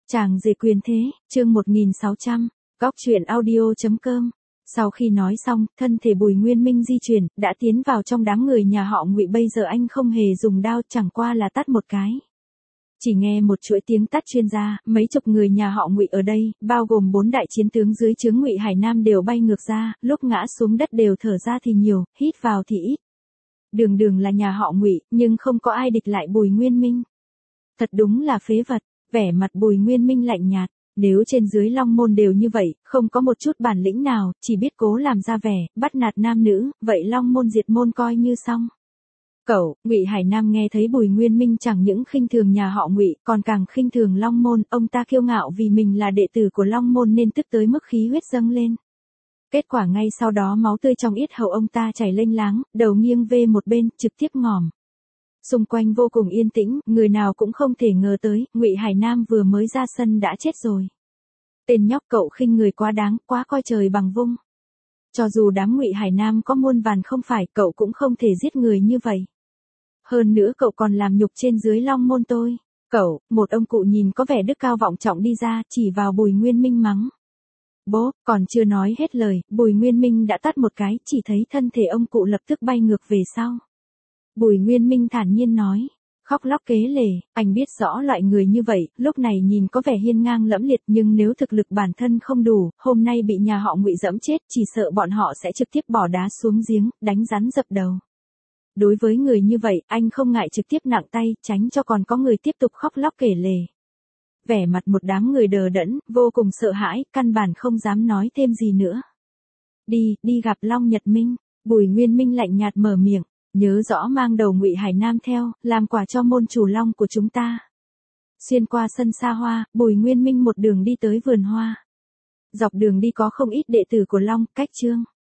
Chàng rể quyền thế, chương 1600, góc truyện audio.com. Sau khi nói xong, thân thể Bùi Nguyên Minh di chuyển, đã tiến vào trong đám người nhà họ Ngụy. Bây giờ anh không hề dùng đao, chẳng qua là tát một cái. Chỉ nghe một chuỗi tiếng tát chuyên ra, mấy chục người nhà họ Ngụy ở đây, bao gồm 4 đại chiến tướng dưới trướng Ngụy Hải Nam đều bay ngược ra, lúc ngã xuống đất đều thở ra thì nhiều, hít vào thì ít. Đường đường là nhà họ Ngụy, nhưng không có ai địch lại Bùi Nguyên Minh. Thật đúng là phế vật. Vẻ mặt Bùi Nguyên Minh lạnh nhạt, nếu trên dưới Long Môn đều như vậy, không có một chút bản lĩnh nào, chỉ biết cố làm ra vẻ, bắt nạt nam nữ, vậy Long Môn diệt môn coi như xong. Cậu, Ngụy Hải Nam nghe thấy Bùi Nguyên Minh chẳng những khinh thường nhà họ Ngụy, còn càng khinh thường Long Môn, ông ta kiêu ngạo vì mình là đệ tử của Long Môn nên tức tới mức khí huyết dâng lên. Kết quả ngay sau đó máu tươi trong yết hầu ông ta chảy lênh láng, đầu nghiêng về một bên, trực tiếp ngòm. Xung quanh vô cùng yên tĩnh, người nào cũng không thể ngờ tới, Ngụy Hải Nam vừa mới ra sân đã chết rồi. Tên nhóc cậu khinh người quá đáng, quá coi trời bằng vung. Cho dù đám Ngụy Hải Nam có muôn vàn không phải, cậu cũng không thể giết người như vậy. Hơn nữa cậu còn làm nhục trên dưới Long Môn tôi. Cậu, một ông cụ nhìn có vẻ đức cao vọng trọng đi ra, chỉ vào Bùi Nguyên Minh mắng. Bố, còn chưa nói hết lời, Bùi Nguyên Minh đã tát một cái, chỉ thấy thân thể ông cụ lập tức bay ngược về sau. Bùi Nguyên Minh thản nhiên nói, khóc lóc kế lể, anh biết rõ loại người như vậy, lúc này nhìn có vẻ hiên ngang lẫm liệt nhưng nếu thực lực bản thân không đủ, hôm nay bị nhà họ Ngụy dẫm chết, chỉ sợ bọn họ sẽ trực tiếp bỏ đá xuống giếng, đánh rắn dập đầu. Đối với người như vậy, anh không ngại trực tiếp nặng tay, tránh cho còn có người tiếp tục khóc lóc kể lể. Vẻ mặt một đám người đờ đẫn, vô cùng sợ hãi, căn bản không dám nói thêm gì nữa. Đi gặp Long Nhật Minh, Bùi Nguyên Minh lạnh nhạt mở miệng. Nhớ rõ mang đầu Ngụy Hải Nam theo, làm quà cho môn chủ Long của chúng ta. Xuyên qua sân xa hoa, Bùi Nguyên Minh một đường đi tới vườn hoa. Dọc đường đi có không ít đệ tử của Long, Cách Trương,